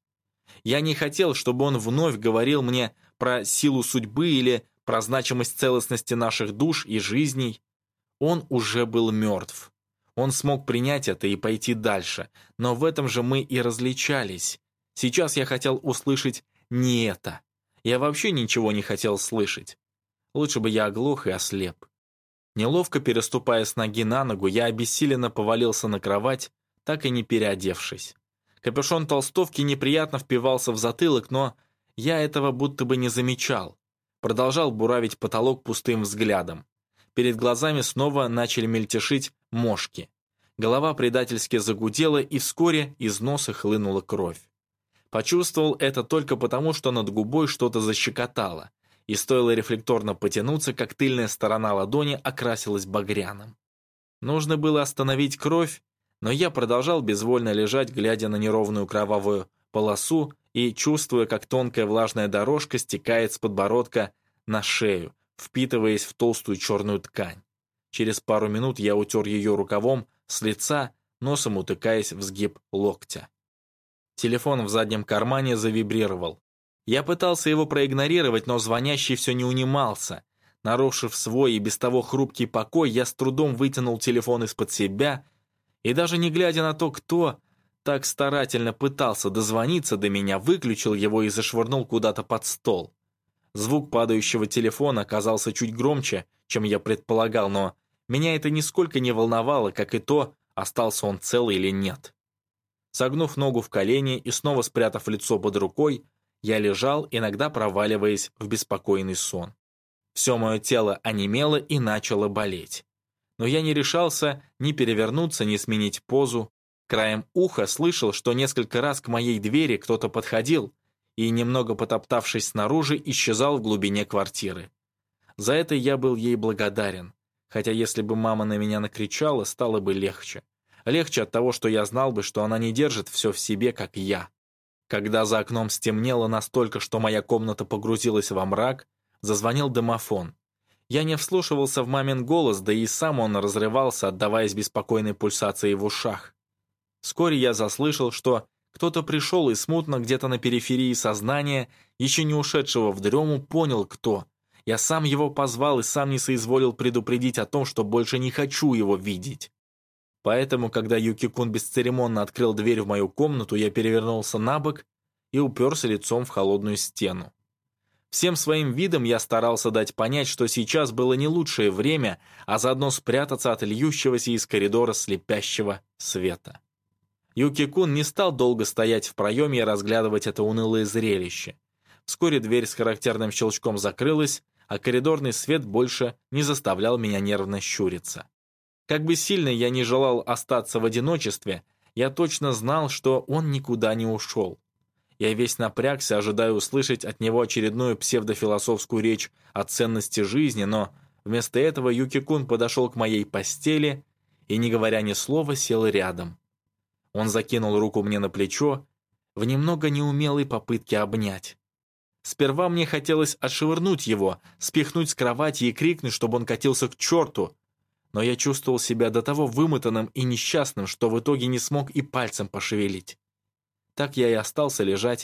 Я не хотел, чтобы он вновь говорил мне про силу судьбы или про значимость целостности наших душ и жизней. Он уже был мертв. Он смог принять это и пойти дальше, но в этом же мы и различались. Сейчас я хотел услышать не это. Я вообще ничего не хотел слышать. Лучше бы я оглох и ослеп. Неловко переступая с ноги на ногу, я обессиленно повалился на кровать, так и не переодевшись. Капюшон толстовки неприятно впивался в затылок, но я этого будто бы не замечал. Продолжал буравить потолок пустым взглядом. Перед глазами снова начали мельтешить мошки. Голова предательски загудела, и вскоре из носа хлынула кровь. Почувствовал это только потому, что над губой что-то защекотало, и стоило рефлекторно потянуться, как тыльная сторона ладони окрасилась багряным. Нужно было остановить кровь, но я продолжал безвольно лежать, глядя на неровную кровавую полосу и чувствуя, как тонкая влажная дорожка стекает с подбородка на шею, впитываясь в толстую черную ткань. Через пару минут я утер ее рукавом с лица, носом утыкаясь в сгиб локтя. Телефон в заднем кармане завибрировал. Я пытался его проигнорировать, но звонящий все не унимался. Нарушив свой и без того хрупкий покой, я с трудом вытянул телефон из-под себя и, даже не глядя на то, кто так старательно пытался дозвониться до меня, выключил его и зашвырнул куда-то под стол. Звук падающего телефона оказался чуть громче, чем я предполагал, но меня это нисколько не волновало, как и то, остался он цел или нет. Согнув ногу в колени и снова спрятав лицо под рукой, я лежал, иногда проваливаясь в беспокойный сон. Все мое тело онемело и начало болеть. Но я не решался ни перевернуться, ни сменить позу. Краем уха слышал, что несколько раз к моей двери кто-то подходил и, немного потоптавшись снаружи, исчезал в глубине квартиры. За это я был ей благодарен, хотя если бы мама на меня накричала, стало бы легче. Легче от того, что я знал бы, что она не держит все в себе, как я. Когда за окном стемнело настолько, что моя комната погрузилась во мрак, зазвонил домофон. Я не вслушивался в мамин голос, да и сам он разрывался, отдаваясь беспокойной пульсации в ушах. Вскоре я заслышал, что кто-то пришел и смутно где-то на периферии сознания, еще не ушедшего в дрему, понял, кто. Я сам его позвал и сам не соизволил предупредить о том, что больше не хочу его видеть. Поэтому, когда Юки-кун бесцеремонно открыл дверь в мою комнату, я перевернулся на бок и уперся лицом в холодную стену. Всем своим видом я старался дать понять, что сейчас было не лучшее время, а заодно спрятаться от льющегося из коридора слепящего света. Юки-кун не стал долго стоять в проеме и разглядывать это унылое зрелище. Вскоре дверь с характерным щелчком закрылась, а коридорный свет больше не заставлял меня нервно щуриться. Как бы сильно я не желал остаться в одиночестве, я точно знал, что он никуда не ушел. Я весь напрягся, ожидая услышать от него очередную псевдофилософскую речь о ценности жизни, но вместо этого Юки-кун подошел к моей постели и, не говоря ни слова, сел рядом. Он закинул руку мне на плечо в немного неумелой попытке обнять. Сперва мне хотелось отшвырнуть его, спихнуть с кровати и крикнуть, чтобы он катился к черту, но я чувствовал себя до того вымотанным и несчастным, что в итоге не смог и пальцем пошевелить. Так я и остался лежать,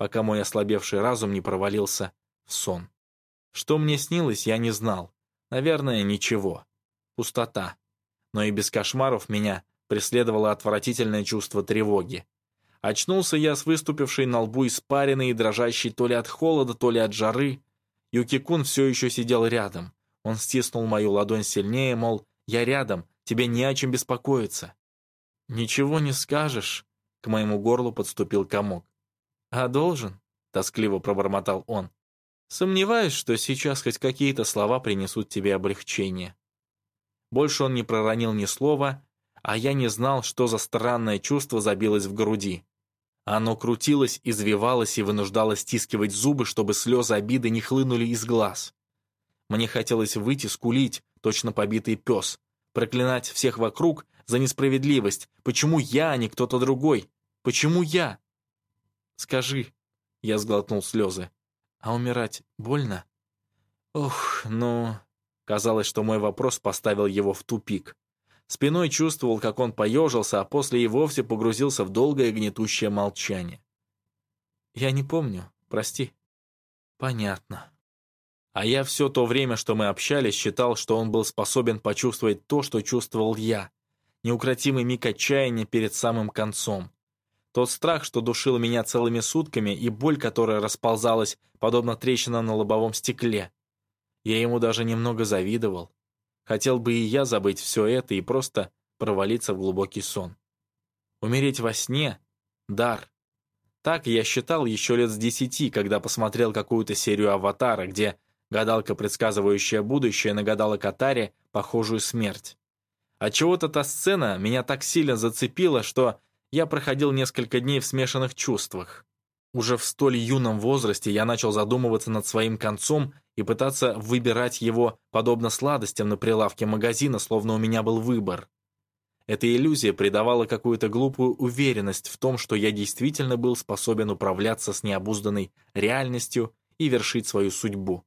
пока мой ослабевший разум не провалился в сон. Что мне снилось, я не знал. Наверное, ничего. Пустота. Но и без кошмаров меня преследовало отвратительное чувство тревоги. Очнулся я с выступившей на лбу испариной и дрожащей то ли от холода, то ли от жары. Юки-кун все еще сидел рядом. Он стиснул мою ладонь сильнее, мол, я рядом, тебе не о чем беспокоиться. «Ничего не скажешь», — к моему горлу подступил комок. «А должен?» — тоскливо пробормотал он. «Сомневаюсь, что сейчас хоть какие-то слова принесут тебе облегчение». Больше он не проронил ни слова, а я не знал, что за странное чувство забилось в груди. Оно крутилось, извивалось и вынуждало стискивать зубы, чтобы слезы обиды не хлынули из глаз. Мне хотелось выйти, скулить, точно побитый пес, проклинать всех вокруг за несправедливость. Почему я, а не кто-то другой? Почему я? «Скажи», — я сглотнул слезы, — «а умирать больно?» Ох, ну... Казалось, что мой вопрос поставил его в тупик. Спиной чувствовал, как он поежился, а после и вовсе погрузился в долгое гнетущее молчание. «Я не помню, прости». «Понятно». А я все то время, что мы общались, считал, что он был способен почувствовать то, что чувствовал я. Неукротимый миг отчаяния перед самым концом. Тот страх, что душил меня целыми сутками, и боль, которая расползалась, подобно трещинам на лобовом стекле. Я ему даже немного завидовал. Хотел бы и я забыть все это и просто провалиться в глубокий сон. Умереть во сне — дар. Так я считал еще лет с десяти, когда посмотрел какую-то серию «Аватара», где гадалка, предсказывающая будущее, нагадала Катаре похожую смерть. Отчего-то та сцена меня так сильно зацепила, что я проходил несколько дней в смешанных чувствах. Уже в столь юном возрасте я начал задумываться над своим концом и пытаться выбирать его подобно сладостям на прилавке магазина, словно у меня был выбор. Эта иллюзия придавала какую-то глупую уверенность в том, что я действительно был способен управляться с необузданной реальностью и вершить свою судьбу.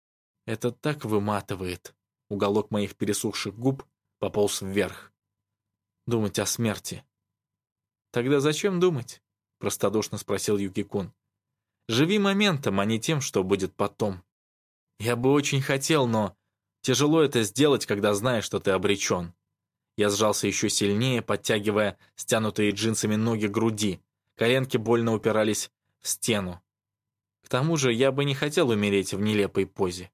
Это так выматывает. Уголок моих пересохших губ пополз вверх. Думать о смерти. «Тогда зачем думать?» — простодушно спросил Юки-кун. «Живи моментом, а не тем, что будет потом. Я бы очень хотел, но тяжело это сделать, когда знаешь, что ты обречен». Я сжался еще сильнее, подтягивая стянутые джинсами ноги к груди. Коленки больно упирались в стену. К тому же я бы не хотел умереть в нелепой позе.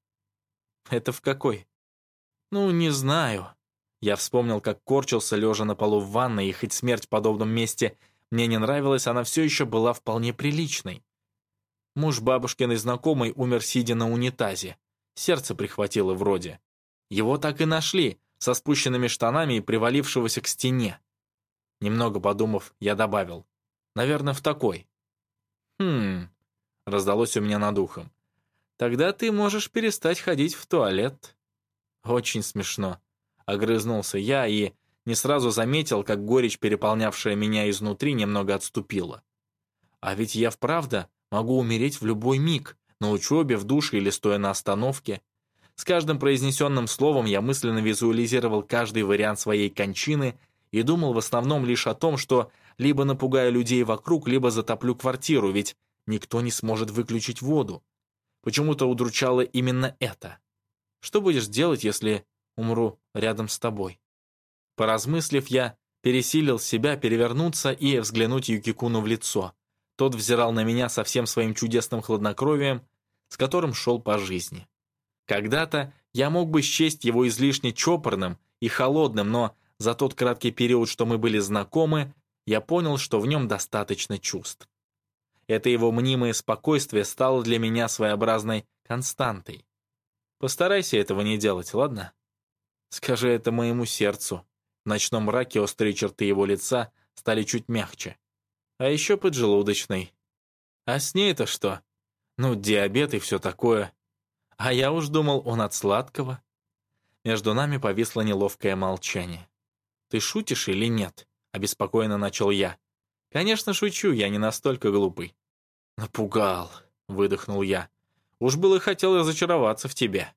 «Это в какой?» «Ну, не знаю». Я вспомнил, как корчился, лежа на полу в ванной, и хоть смерть в подобном месте мне не нравилась, она все еще была вполне приличной. Муж бабушкиной знакомой умер, сидя на унитазе. Сердце прихватило вроде. Его так и нашли, со спущенными штанами и привалившегося к стене. Немного подумав, я добавил. «Наверное, в такой». «Хм...» — раздалось у меня над ухом. «Тогда ты можешь перестать ходить в туалет». «Очень смешно», — огрызнулся я и не сразу заметил, как горечь, переполнявшая меня изнутри, немного отступила. «А ведь я вправду могу умереть в любой миг, на учебе, в душе или стоя на остановке». С каждым произнесенным словом я мысленно визуализировал каждый вариант своей кончины и думал в основном лишь о том, что либо напугаю людей вокруг, либо затоплю квартиру, ведь никто не сможет выключить воду. Почему-то удручало именно это. Что будешь делать, если умру рядом с тобой? Поразмыслив, я пересилил себя перевернуться и взглянуть Юки-куну в лицо. Тот взирал на меня со всем своим чудесным хладнокровием, с которым шел по жизни. Когда-то я мог бы счесть его излишне чопорным и холодным, но за тот краткий период, что мы были знакомы, я понял, что в нем достаточно чувств. Это его мнимое спокойствие стало для меня своеобразной константой. Постарайся этого не делать, ладно? Скажи это моему сердцу. В ночном мраке острые черты его лица стали чуть мягче. А еще поджелудочный. А с ней-то что? Ну, диабет и все такое. А я уж думал, он от сладкого. Между нами повисло неловкое молчание. «Ты шутишь или нет?» — обеспокоенно начал я. «Конечно, шучу, я не настолько глупый». «Напугал», — выдохнул я. «Уж было хотел разочароваться в тебе».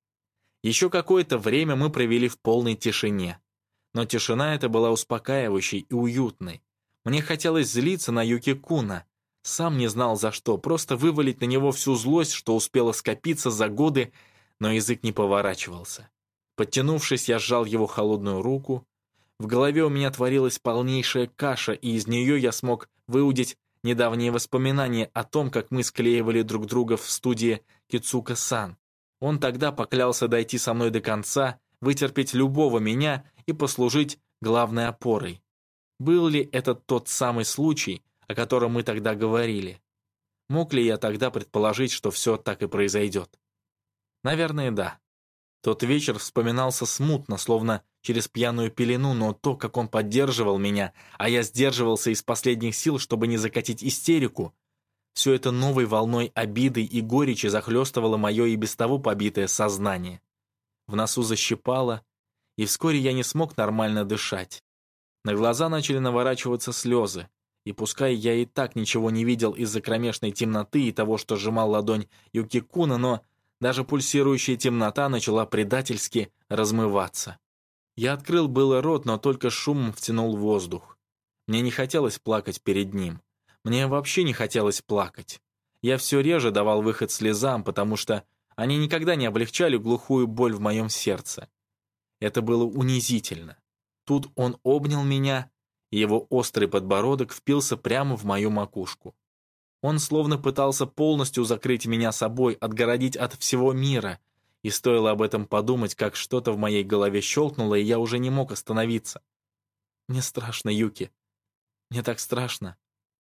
Еще какое-то время мы провели в полной тишине. Но тишина эта была успокаивающей и уютной. Мне хотелось злиться на Юки-куна. Сам не знал за что, просто вывалить на него всю злость, что успела скопиться за годы, но язык не поворачивался. Подтянувшись, я сжал его холодную руку. В голове у меня творилась полнейшая каша, и из нее я смог выудить недавние воспоминания о том, как мы склеивали друг друга в студии Кицука-сан. Он тогда поклялся дойти со мной до конца, вытерпеть любого меня и послужить главной опорой. Был ли это тот самый случай, о котором мы тогда говорили? Мог ли я тогда предположить, что все так и произойдет? Наверное, да. Тот вечер вспоминался смутно, словно через пьяную пелену, но то, как он поддерживал меня, а я сдерживался из последних сил, чтобы не закатить истерику, все это новой волной обиды и горечи захлестывало мое и без того побитое сознание. В носу защипало, и вскоре я не смог нормально дышать. На глаза начали наворачиваться слезы, и пускай я и так ничего не видел из-за кромешной темноты и того, что сжимал ладонь Юки-куна, но даже пульсирующая темнота начала предательски размываться. Я открыл было рот, но только шумом втянул воздух. Мне не хотелось плакать перед ним. Мне вообще не хотелось плакать. Я все реже давал выход слезам, потому что они никогда не облегчали глухую боль в моем сердце. Это было унизительно. Тут он обнял меня, и его острый подбородок впился прямо в мою макушку. Он словно пытался полностью закрыть меня собой, отгородить от всего мира, и стоило об этом подумать, как что-то в моей голове щелкнуло, и я уже не мог остановиться. «Мне страшно, Юки. Мне так страшно».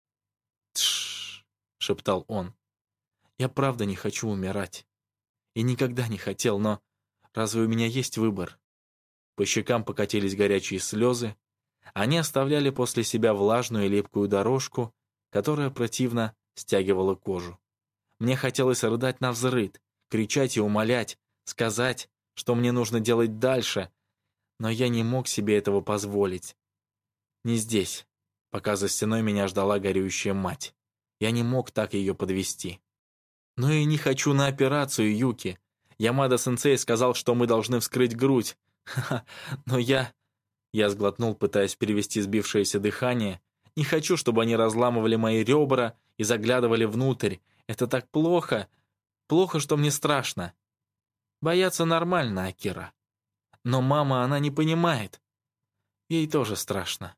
«Тш-ш-ш», шептал он. «Я правда не хочу умирать. И никогда не хотел, но разве у меня есть выбор?» По щекам покатились горячие слезы. Они оставляли после себя влажную и липкую дорожку, которая противно стягивала кожу. Мне хотелось рыдать навзрыд, кричать и умолять, сказать, что мне нужно делать дальше, но я не мог себе этого позволить. Не здесь, пока за стеной меня ждала горюющая мать. Я не мог так ее подвести. Но и не хочу на операцию, Юки. Ямада-сенсей сказал, что мы должны вскрыть грудь. Ха-ха, но я... Я сглотнул, пытаясь перевести сбившееся дыхание. Не хочу, чтобы они разламывали мои ребра и заглядывали внутрь. Это так плохо. Плохо, что мне страшно. Бояться нормально, Акира. Но мама, она не понимает. Ей тоже страшно.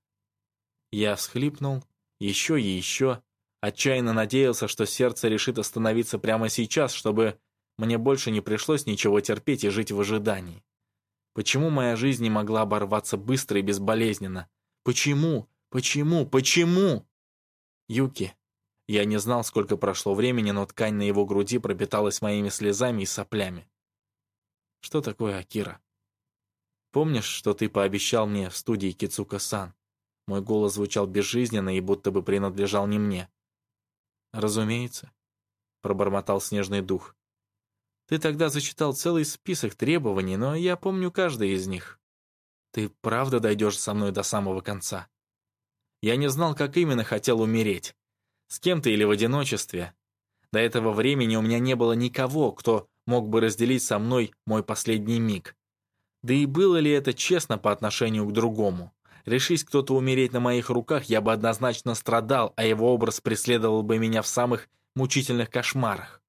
Я всхлипнул, еще и еще. Отчаянно надеялся, что сердце решит остановиться прямо сейчас, чтобы мне больше не пришлось ничего терпеть и жить в ожидании. Почему моя жизнь не могла оборваться быстро и безболезненно? Почему? Почему? Почему? Юки. Я не знал, сколько прошло времени, но ткань на его груди пропиталась моими слезами и соплями. Что такое, Акира? Помнишь, что ты пообещал мне в студии Кицука-сан? Мой голос звучал безжизненно и будто бы принадлежал не мне. Разумеется, пробормотал снежный дух. Ты тогда зачитал целый список требований, но я помню каждое из них. Ты правда дойдешь со мной до самого конца? Я не знал, как именно хотел умереть. С кем-то или в одиночестве. До этого времени у меня не было никого, кто мог бы разделить со мной мой последний миг. Да и было ли это честно по отношению к другому? Решись кто-то умереть на моих руках, я бы однозначно страдал, а его образ преследовал бы меня в самых мучительных кошмарах.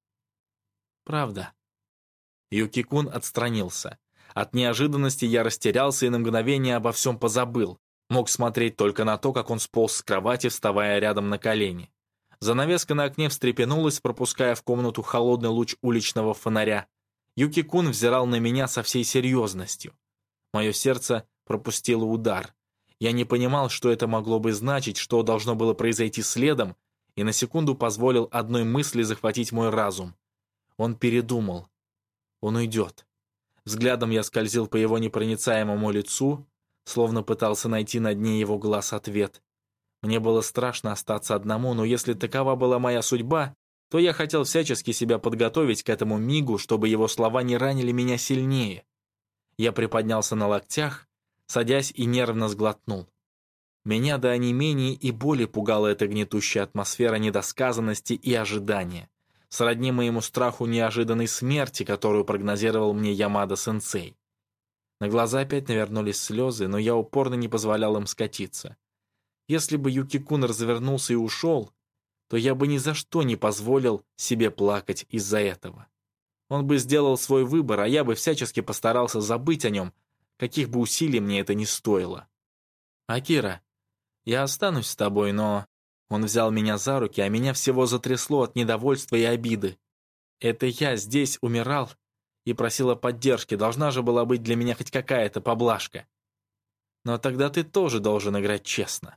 Правда. Юки-кун отстранился. От неожиданности я растерялся и на мгновение обо всем позабыл. Мог смотреть только на то, как он сполз с кровати, вставая рядом на колени. Занавеска на окне встрепенулась, пропуская в комнату холодный луч уличного фонаря. Юки-кун взирал на меня со всей серьезностью. Мое сердце пропустило удар. Я не понимал, что это могло бы значить, что должно было произойти следом, и на секунду позволил одной мысли захватить мой разум. Он передумал. Он уйдет. Взглядом я скользил по его непроницаемому лицу, словно пытался найти на дне его глаз ответ. Мне было страшно остаться одному, но если такова была моя судьба, то я хотел всячески себя подготовить к этому мигу, чтобы его слова не ранили меня сильнее. Я приподнялся на локтях, садясь и нервно сглотнул. Меня до онемения и боли пугала эта гнетущая атмосфера недосказанности и ожидания, сродни моему страху неожиданной смерти, которую прогнозировал мне Ямада-сенсей. На глаза опять навернулись слезы, но я упорно не позволял им скатиться. Если бы Юки-кун развернулся и ушел, то я бы ни за что не позволил себе плакать из-за этого. Он бы сделал свой выбор, а я бы всячески постарался забыть о нем, каких бы усилий мне это ни стоило. Акира, я останусь с тобой, но... Он взял меня за руки, а меня всего затрясло от недовольства и обиды. Это я здесь умирал и просил о поддержке, должна же была быть для меня хоть какая-то поблажка. Но тогда ты тоже должен играть честно.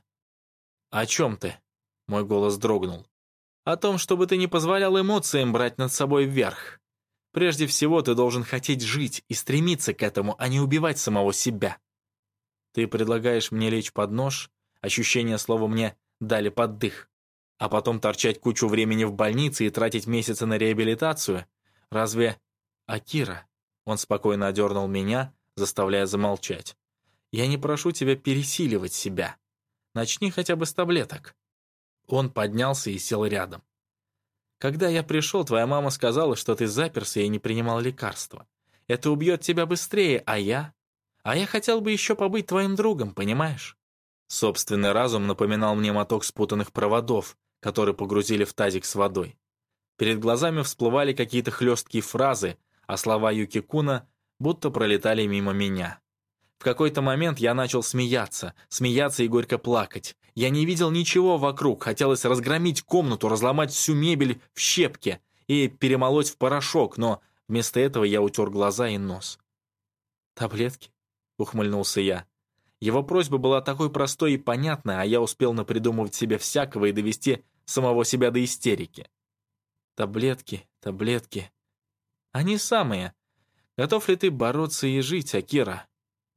О чем ты? Мой голос дрогнул. О том, чтобы ты не позволял эмоциям брать над собой вверх. Прежде всего, ты должен хотеть жить и стремиться к этому, а не убивать самого себя. Ты предлагаешь мне лечь под нож, ощущение слова мне дали под дых, а потом торчать кучу времени в больнице и тратить месяцы на реабилитацию? Разве... Акира, он спокойно одернул меня, заставляя замолчать. Я не прошу тебя пересиливать себя. Начни хотя бы с таблеток. Он поднялся и сел рядом. Когда я пришел, твоя мама сказала, что ты заперся и не принимал лекарства. Это убьет тебя быстрее, а я... А я хотел бы еще побыть твоим другом, понимаешь? Собственный разум напоминал мне моток спутанных проводов, которые погрузили в тазик с водой. Перед глазами всплывали какие-то хлесткие фразы, а слова Юки-куна будто пролетали мимо меня. В какой-то момент я начал смеяться, смеяться и горько плакать. Я не видел ничего вокруг, хотелось разгромить комнату, разломать всю мебель в щепки и перемолоть в порошок, но вместо этого я утер глаза и нос. «Таблетки?» — ухмыльнулся я. Его просьба была такой простой и понятной, а я успел напридумывать себе всякого и довести самого себя до истерики. Таблетки, таблетки. Они самые. Готов ли ты бороться и жить, Акира?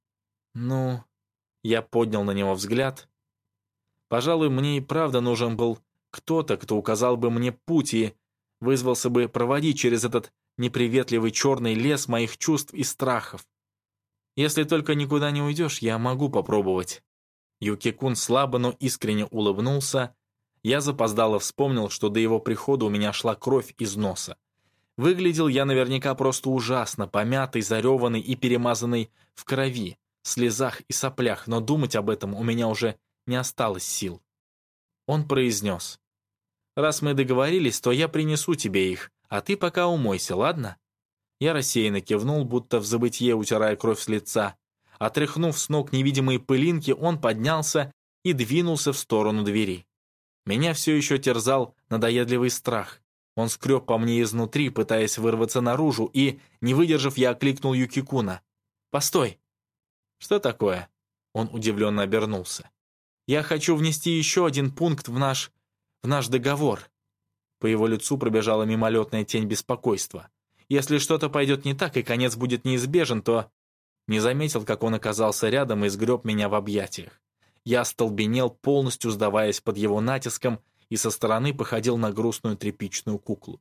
Ну, я поднял на него взгляд. Пожалуй, мне и правда нужен был кто-то, кто указал бы мне путь и вызвался бы проводить через этот неприветливый черный лес моих чувств и страхов. Если только никуда не уйдешь, я могу попробовать». Юки-кун слабо, но искренне улыбнулся. Я запоздало вспомнил, что до его прихода у меня шла кровь из носа. Выглядел я наверняка просто ужасно, помятый, зареванный и перемазанный в крови, слезах и соплях, но думать об этом у меня уже не осталось сил. Он произнес: «Раз мы договорились, то я принесу тебе их, а ты пока умойся, ладно?» Я рассеянно кивнул, будто в забытье утирая кровь с лица. Отряхнув с ног невидимые пылинки, он поднялся и двинулся в сторону двери. Меня все еще терзал надоедливый страх. Он скреб по мне изнутри, пытаясь вырваться наружу, и, не выдержав, я окликнул Юки-куна. «Постой!» «Что такое?» Он удивленно обернулся. «Я хочу внести еще один пункт в наш... в наш договор». По его лицу пробежала мимолетная тень беспокойства. «Если что-то пойдет не так и конец будет неизбежен, то...» Не заметил, как он оказался рядом и сгреб меня в объятиях. Я остолбенел, полностью сдаваясь под его натиском, и со стороны походил на грустную тряпичную куклу.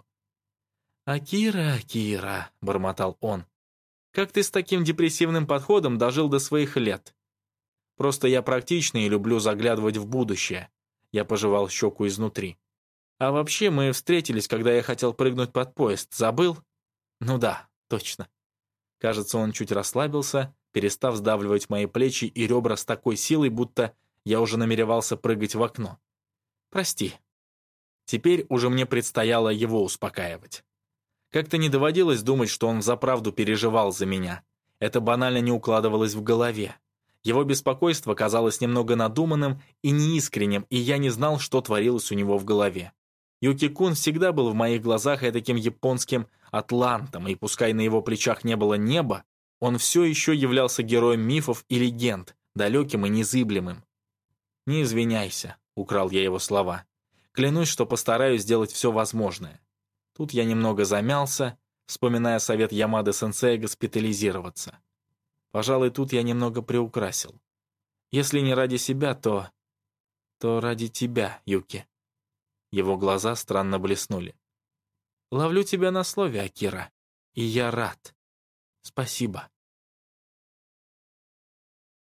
«Акира, Акира», — бормотал он, — «как ты с таким депрессивным подходом дожил до своих лет? Просто я практичный и люблю заглядывать в будущее». Я пожевал щеку изнутри. «А вообще мы встретились, когда я хотел прыгнуть под поезд. Забыл?» «Ну да, точно». Кажется, он чуть расслабился, перестав сдавливать мои плечи и ребра с такой силой, будто я уже намеревался прыгать в окно. «Прости». Теперь уже мне предстояло его успокаивать. Как-то не доводилось думать, что он взаправду переживал за меня. Это банально не укладывалось в голове. Его беспокойство казалось немного надуманным и неискренним, и я не знал, что творилось у него в голове. Юки-кун всегда был в моих глазах таким японским атлантом, и пускай на его плечах не было неба, он все еще являлся героем мифов и легенд, далеким и незыблемым. «Не извиняйся», — украл я его слова. «Клянусь, что постараюсь сделать все возможное». Тут я немного замялся, вспоминая совет Ямады-сенсея госпитализироваться. Пожалуй, тут я немного приукрасил. Если не ради себя, то... то ради тебя, Юки. Его глаза странно блеснули. «Ловлю тебя на слове, Акира, и я рад. Спасибо».